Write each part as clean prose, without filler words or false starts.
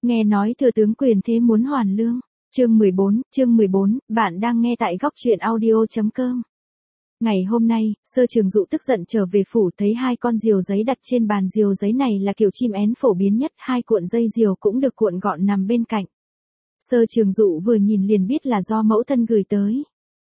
Nghe nói thừa tướng quyền thế muốn hoàn lương. Chương 14, bạn đang nghe tại góc truyện audio.com. Ngày hôm nay, Sơ Trường Dụ tức giận trở về phủ thấy hai con diều giấy đặt trên bàn. Diều giấy này là kiểu chim én phổ biến nhất, hai cuộn dây diều cũng được cuộn gọn nằm bên cạnh. Sơ Trường Dụ vừa nhìn liền biết là do mẫu thân gửi tới.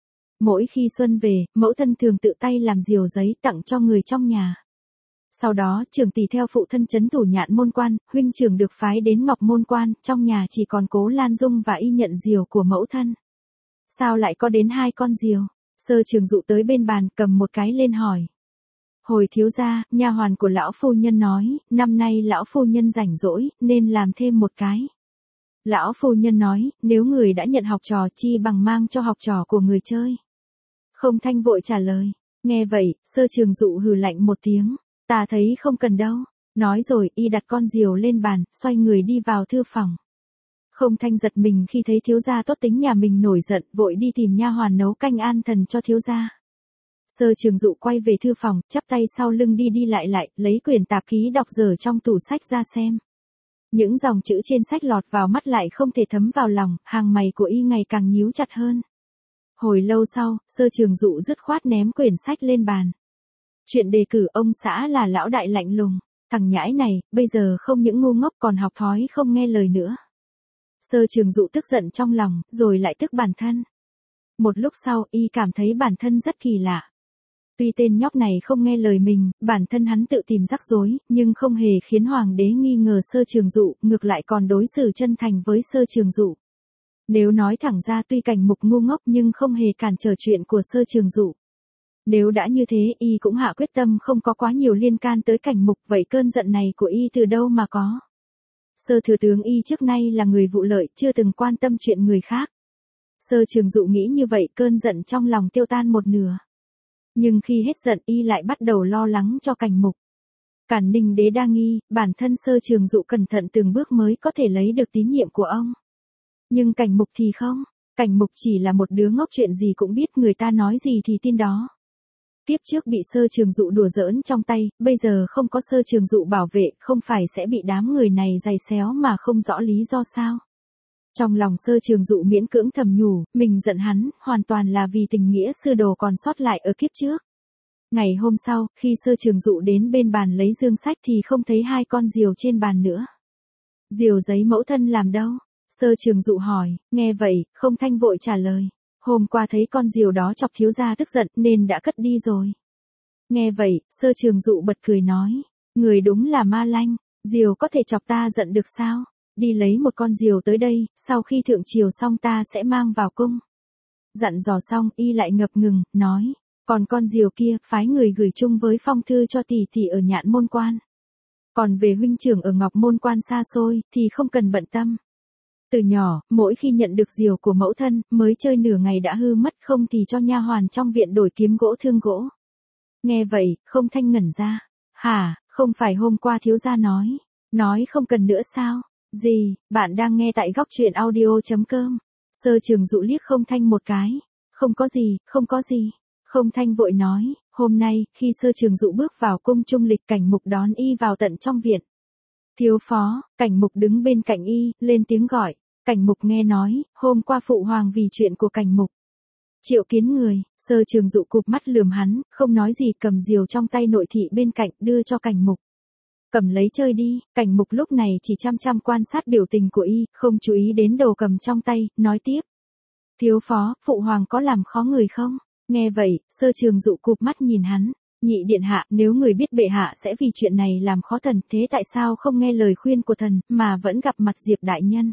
Mỗi khi xuân về, mẫu thân thường tự tay làm diều giấy tặng cho người trong nhà. Sau đó, trưởng tỷ theo phụ thân trấn thủ Nhạn Môn Quan, huynh trưởng được phái đến Ngọc Môn Quan, trong nhà chỉ còn Cố Lan Dung và y nhận diều của mẫu thân. Sao lại có đến hai con diều? Sơ Trường Dụ tới bên bàn, cầm một cái lên hỏi. Hồi thiếu gia, nha hoàn của lão phu nhân nói, năm nay lão phu nhân rảnh rỗi, nên làm thêm một cái. Lão phu nhân nói, nếu người đã nhận học trò chi bằng mang cho học trò của người chơi. Không Thanh vội trả lời. Nghe vậy, Sơ Trường Dụ hừ lạnh một tiếng. Ta thấy không cần đâu. Nói rồi, y đặt con diều lên bàn, xoay người đi vào thư phòng. Không Thanh giật mình khi thấy thiếu gia tốt tính nhà mình nổi giận, vội đi tìm nha hoàn nấu canh an thần cho thiếu gia. Sơ Trường Dụ quay về thư phòng, chắp tay sau lưng đi đi lại lại, lấy quyển tạp ký đọc dở trong tủ sách ra xem. Những dòng chữ trên sách lọt vào mắt lại không thể thấm vào lòng, hàng mày của y ngày càng nhíu chặt hơn. Hồi lâu sau, Sơ Trường Dụ dứt khoát ném quyển sách lên bàn. Chuyện đề cử ông xã là lão đại lạnh lùng, thằng nhãi này, bây giờ không những ngu ngốc còn học thói không nghe lời nữa. Sơ Trường Dụ tức giận trong lòng, rồi lại tức bản thân. Một lúc sau, y cảm thấy bản thân rất kỳ lạ. Tuy tên nhóc này không nghe lời mình, bản thân hắn tự tìm rắc rối, nhưng không hề khiến hoàng đế nghi ngờ Sơ Trường Dụ, ngược lại còn đối xử chân thành với Sơ Trường Dụ. Nếu nói thẳng ra tuy Cảnh Mục ngu ngốc nhưng không hề cản trở chuyện của Sơ Trường Dụ. Nếu đã như thế, y cũng hạ quyết tâm không có quá nhiều liên can tới Cảnh Mục, vậy cơn giận này của y từ đâu mà có? Sơ thừa tướng y trước nay là người vụ lợi, chưa từng quan tâm chuyện người khác. Sơ Trường Dụ nghĩ như vậy, cơn giận trong lòng tiêu tan một nửa. Nhưng khi hết giận, y lại bắt đầu lo lắng cho Cảnh Mục. Cản Ninh đế đa nghi, bản thân Sơ Trường Dụ cẩn thận từng bước mới có thể lấy được tín nhiệm của ông. Nhưng Cảnh Mục thì không. Cảnh Mục chỉ là một đứa ngốc, chuyện gì cũng biết, người ta nói gì thì tin đó. Tiếp trước bị Sơ Trường Dụ đùa giỡn trong tay, bây giờ không có Sơ Trường Dụ bảo vệ, không phải sẽ bị đám người này giày xéo mà không rõ lý do sao. Trong lòng Sơ Trường Dụ miễn cưỡng thầm nhủ, mình giận hắn, hoàn toàn là vì tình nghĩa sư đồ còn sót lại ở kiếp trước. Ngày hôm sau, khi Sơ Trường Dụ đến bên bàn lấy dương sách thì không thấy hai con diều trên bàn nữa. Diều giấy mẫu thân làm đâu? Sơ Trường Dụ hỏi. Nghe vậy, Không Thanh vội trả lời. Hôm qua thấy con diều đó chọc thiếu gia tức giận nên đã cất đi rồi. Nghe vậy, Sơ Trường Dụ bật cười nói. Người đúng là ma lanh, diều có thể chọc ta giận được sao? Đi lấy một con diều tới đây, sau khi thượng triều xong ta sẽ mang vào cung. Dặn dò xong, y lại ngập ngừng, nói. Còn con diều kia, phái người gửi chung với phong thư cho tỷ tỷ ở Nhạn Môn Quan. Còn về huynh trưởng ở Ngọc Môn Quan xa xôi, thì không cần bận tâm. Từ nhỏ, mỗi khi nhận được diều của mẫu thân, mới chơi nửa ngày đã hư mất, không thì cho nha hoàn trong viện đổi kiếm gỗ thương gỗ. Nghe vậy, Không Thanh ngẩn ra. Hả, không phải hôm qua thiếu gia nói không cần nữa sao? Gì, bạn đang nghe tại góc truyện audio.com. Sơ Trường Dụ liếc Không Thanh một cái. Không có gì. Không Thanh vội nói, hôm nay, khi Sơ Trường Dụ bước vào cung trung lịch, Cảnh Mục đón y vào tận trong viện. Thiếu phó, Cảnh Mục đứng bên cạnh y, lên tiếng gọi. Cảnh Mục nghe nói, hôm qua phụ hoàng vì chuyện của Cảnh Mục triệu kiến người. Sơ Trường Dụ cụp mắt lườm hắn, không nói gì, cầm diều trong tay nội thị bên cạnh, đưa cho Cảnh Mục. Cầm lấy chơi đi. Cảnh Mục lúc này chỉ chăm chăm quan sát biểu tình của y, không chú ý đến đồ cầm trong tay, nói tiếp. Thiếu phó, phụ hoàng có làm khó người không? Nghe vậy, Sơ Trường Dụ cụp mắt nhìn hắn. Nhị điện hạ, nếu người biết bệ hạ sẽ vì chuyện này làm khó thần, thế tại sao không nghe lời khuyên của thần, mà vẫn gặp mặt Diệp đại nhân?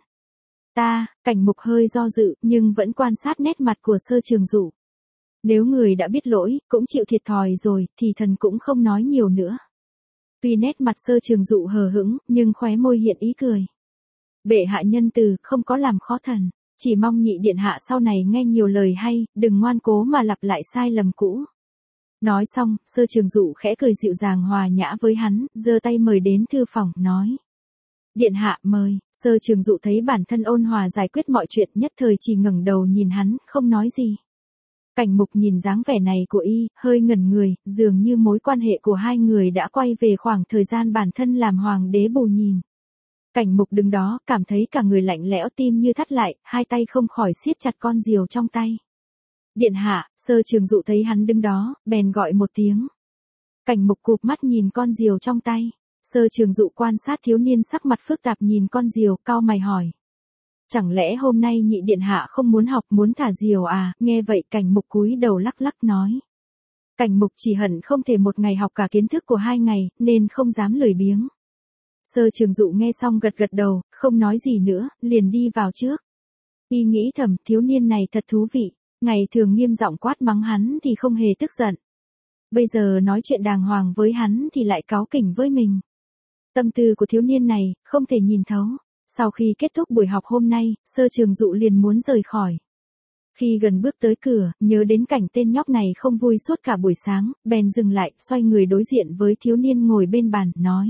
Cảnh Mục hơi do dự, nhưng vẫn quan sát nét mặt của Sơ Trường Dụ. Nếu người đã biết lỗi, cũng chịu thiệt thòi rồi, thì thần cũng không nói nhiều nữa. Tuy nét mặt Sơ Trường Dụ hờ hững, nhưng khóe môi hiện ý cười. Bệ hạ nhân từ, không có làm khó thần. Chỉ mong nhị điện hạ sau này nghe nhiều lời hay, đừng ngoan cố mà lặp lại sai lầm cũ. Nói xong, Sơ Trường Dụ khẽ cười dịu dàng hòa nhã với hắn, giơ tay mời đến thư phòng, nói. Điện hạ mời. Sơ Trường Dụ thấy bản thân ôn hòa giải quyết mọi chuyện, nhất thời chỉ ngẩng đầu nhìn hắn, không nói gì. Cảnh Mục nhìn dáng vẻ này của y, hơi ngẩn người, dường như mối quan hệ của hai người đã quay về khoảng thời gian bản thân làm hoàng đế bù nhìn. Cảnh Mục đứng đó, cảm thấy cả người lạnh lẽo, tim như thắt lại, hai tay không khỏi siết chặt con diều trong tay. Điện hạ, Sơ Trường Dụ thấy hắn đứng đó, bèn gọi một tiếng. Cảnh Mục cụp mắt nhìn con diều trong tay. Sơ Trường Dụ quan sát thiếu niên sắc mặt phức tạp nhìn con diều, cau mày hỏi. Chẳng lẽ hôm nay nhị điện hạ không muốn học, muốn thả diều à? Nghe vậy Cảnh Mục cúi đầu lắc lắc nói. Cảnh Mục chỉ hận không thể một ngày học cả kiến thức của 2 ngày, nên không dám lười biếng. Sơ Trường Dụ nghe xong gật gật đầu, không nói gì nữa, liền đi vào trước. Y nghĩ thầm, thiếu niên này thật thú vị, ngày thường nghiêm giọng quát mắng hắn thì không hề tức giận. Bây giờ nói chuyện đàng hoàng với hắn thì lại cáu kỉnh với mình. Tâm tư của thiếu niên này, không thể nhìn thấu. Sau khi kết thúc buổi học hôm nay, Sơ Trường Dụ liền muốn rời khỏi. Khi gần bước tới cửa, nhớ đến cảnh tên nhóc này không vui suốt cả buổi sáng, bèn dừng lại, xoay người đối diện với thiếu niên ngồi bên bàn, nói.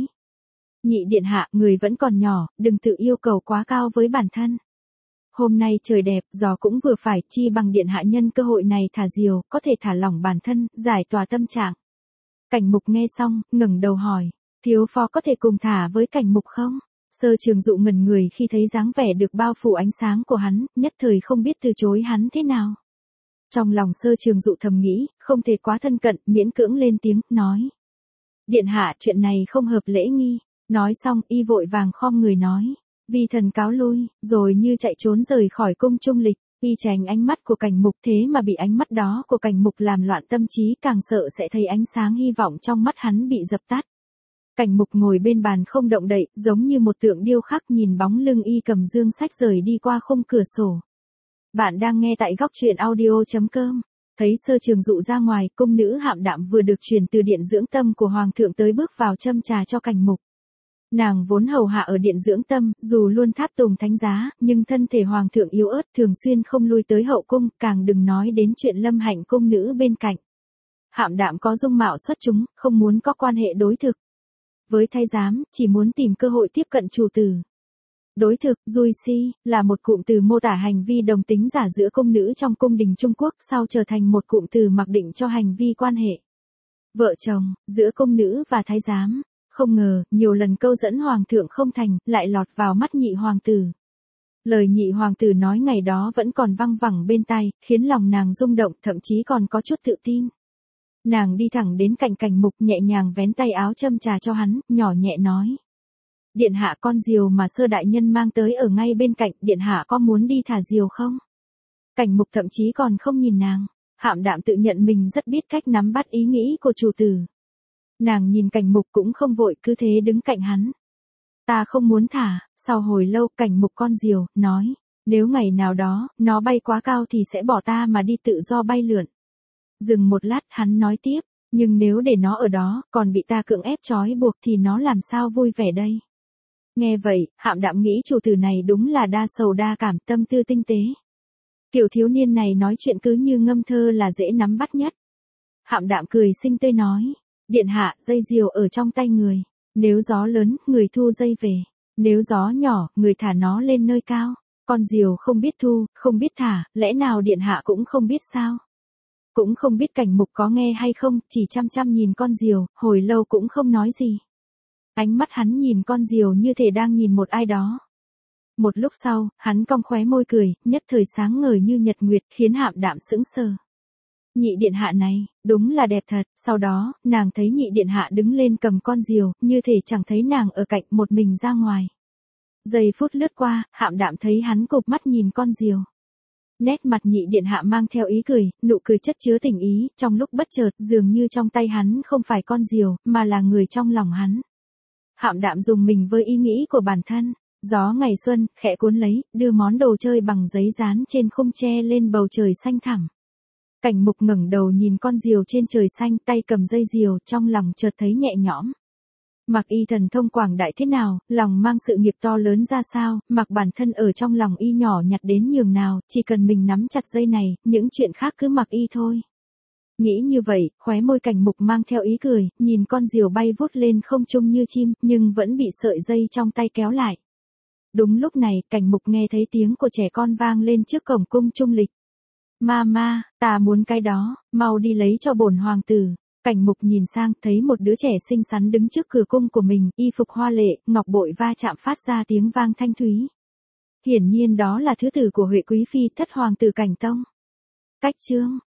Nhị điện hạ, người vẫn còn nhỏ, đừng tự yêu cầu quá cao với bản thân. Hôm nay trời đẹp, gió cũng vừa phải, chi bằng điện hạ nhân cơ hội này thả diều, có thể thả lỏng bản thân, giải tỏa tâm trạng. Cảnh Mục nghe xong, ngẩng đầu hỏi, thiếu phó có thể cùng thả với Cảnh Mục không? Sơ Trường Dụ ngẩn người khi thấy dáng vẻ được bao phủ ánh sáng của hắn, nhất thời không biết từ chối hắn thế nào. Trong lòng Sơ Trường Dụ thầm nghĩ, không thể quá thân cận, miễn cưỡng lên tiếng, nói. Điện hạ, chuyện này không hợp lễ nghi. Nói xong, y vội vàng khom người nói. Vi thần cáo lui, rồi như chạy trốn rời khỏi cung trung lịch. Y tránh ánh mắt của Cảnh Mục, thế mà bị ánh mắt đó của Cảnh Mục làm loạn tâm trí, càng sợ sẽ thấy ánh sáng hy vọng trong mắt hắn bị dập tắt. Cảnh Mục ngồi bên bàn không động đậy, giống như một tượng điêu khắc, nhìn bóng lưng y cầm dương sách rời đi qua khung cửa sổ. Bạn đang nghe tại góc truyện audio.com. Thấy Sơ Trường Dụ ra ngoài, cung nữ Hạm Đạm vừa được truyền từ điện dưỡng tâm của hoàng thượng tới bước vào châm trà cho Cảnh Mục. Nàng vốn hầu hạ ở điện dưỡng tâm, dù luôn tháp tùng thánh giá, nhưng thân thể hoàng thượng yếu ớt, thường xuyên không lui tới hậu cung, càng đừng nói đến chuyện lâm hạnh cung nữ bên cạnh. Hạm Đạm có dung mạo xuất chúng, không muốn có quan hệ đối thực với thái giám, chỉ muốn tìm cơ hội tiếp cận chủ tử. Đối thực, Juicy, là một cụm từ mô tả hành vi đồng tính giả giữa cung nữ trong cung đình Trung Quốc, sau trở thành một cụm từ mặc định cho hành vi quan hệ vợ chồng, giữa cung nữ và thái giám. Không ngờ, nhiều lần câu dẫn hoàng thượng không thành, lại lọt vào mắt nhị hoàng tử. Lời nhị hoàng tử nói ngày đó vẫn còn văng vẳng bên tai, khiến lòng nàng rung động, thậm chí còn có chút tự tin. Nàng đi thẳng đến cạnh Cảnh Mục, nhẹ nhàng vén tay áo châm trà cho hắn, nhỏ nhẹ nói. Điện hạ, con diều mà Sơ đại nhân mang tới ở ngay bên cạnh, điện hạ có muốn đi thả diều không? Cảnh Mục thậm chí còn không nhìn nàng. Hạm Đạm tự nhận mình rất biết cách nắm bắt ý nghĩ của chủ tử. Nàng nhìn Cảnh Mục cũng không vội, cứ thế đứng cạnh hắn. Ta không muốn thả. Sau hồi lâu, Cảnh Mục con diều, nói. Nếu ngày nào đó, nó bay quá cao thì sẽ bỏ ta mà đi tự do bay lượn. Dừng một lát, hắn nói tiếp. Nhưng nếu để nó ở đó, còn bị ta cưỡng ép trói buộc thì nó làm sao vui vẻ đây? Nghe vậy, Hạm Đạm nghĩ chủ tử này đúng là đa sầu đa cảm, tâm tư tinh tế. Kiểu thiếu niên này nói chuyện cứ như ngâm thơ là dễ nắm bắt nhất. Hạm Đạm cười xinh tươi nói. Điện hạ, dây diều ở trong tay người. Nếu gió lớn, người thu dây về. Nếu gió nhỏ, người thả nó lên nơi cao. Con diều không biết thu, không biết thả, lẽ nào điện hạ cũng không biết sao? Cũng không biết Cảnh Mục có nghe hay không, chỉ chăm chăm nhìn con diều, hồi lâu cũng không nói gì. Ánh mắt hắn nhìn con diều như thể đang nhìn một ai đó. Một lúc sau, hắn cong khóe môi cười, nhất thời sáng ngời như nhật nguyệt, khiến Hạm Đạm sững sờ. Nhị điện hạ này, đúng là đẹp thật. Sau đó, nàng thấy nhị điện hạ đứng lên cầm con diều, như thể chẳng thấy nàng ở cạnh, một mình ra ngoài. Giây phút lướt qua, Hạm Đạm thấy hắn cụp mắt nhìn con diều. Nét mặt nhị điện hạ mang theo ý cười, nụ cười chất chứa tình ý, trong lúc bất chợt, dường như trong tay hắn không phải con diều, mà là người trong lòng hắn. Hạm Đạm dùng mình với ý nghĩ của bản thân. Gió ngày xuân, khẽ cuốn lấy, đưa món đồ chơi bằng giấy dán trên khung tre lên bầu trời xanh thẳm. Cảnh Mục ngẩng đầu nhìn con diều trên trời xanh, tay cầm dây diều, trong lòng chợt thấy nhẹ nhõm. Mặc y thần thông quảng đại thế nào, lòng mang sự nghiệp to lớn ra sao, mặc bản thân ở trong lòng y nhỏ nhặt đến nhường nào, chỉ cần mình nắm chặt dây này, những chuyện khác cứ mặc y thôi. Nghĩ như vậy, khóe môi Cảnh Mục mang theo ý cười, nhìn con diều bay vút lên không trung như chim, nhưng vẫn bị sợi dây trong tay kéo lại. Đúng lúc này, Cảnh Mục nghe thấy tiếng của trẻ con vang lên trước cổng cung trung lịch. Mama, ta muốn cái đó, mau đi lấy cho bổn hoàng tử. Cảnh Mục nhìn sang, thấy một đứa trẻ xinh xắn đứng trước cửa cung của mình, y phục hoa lệ, ngọc bội va chạm phát ra tiếng vang thanh thúy. Hiển nhiên đó là thứ tử của Huệ quý phi, thất hoàng tử Cảnh Tông. Cách chương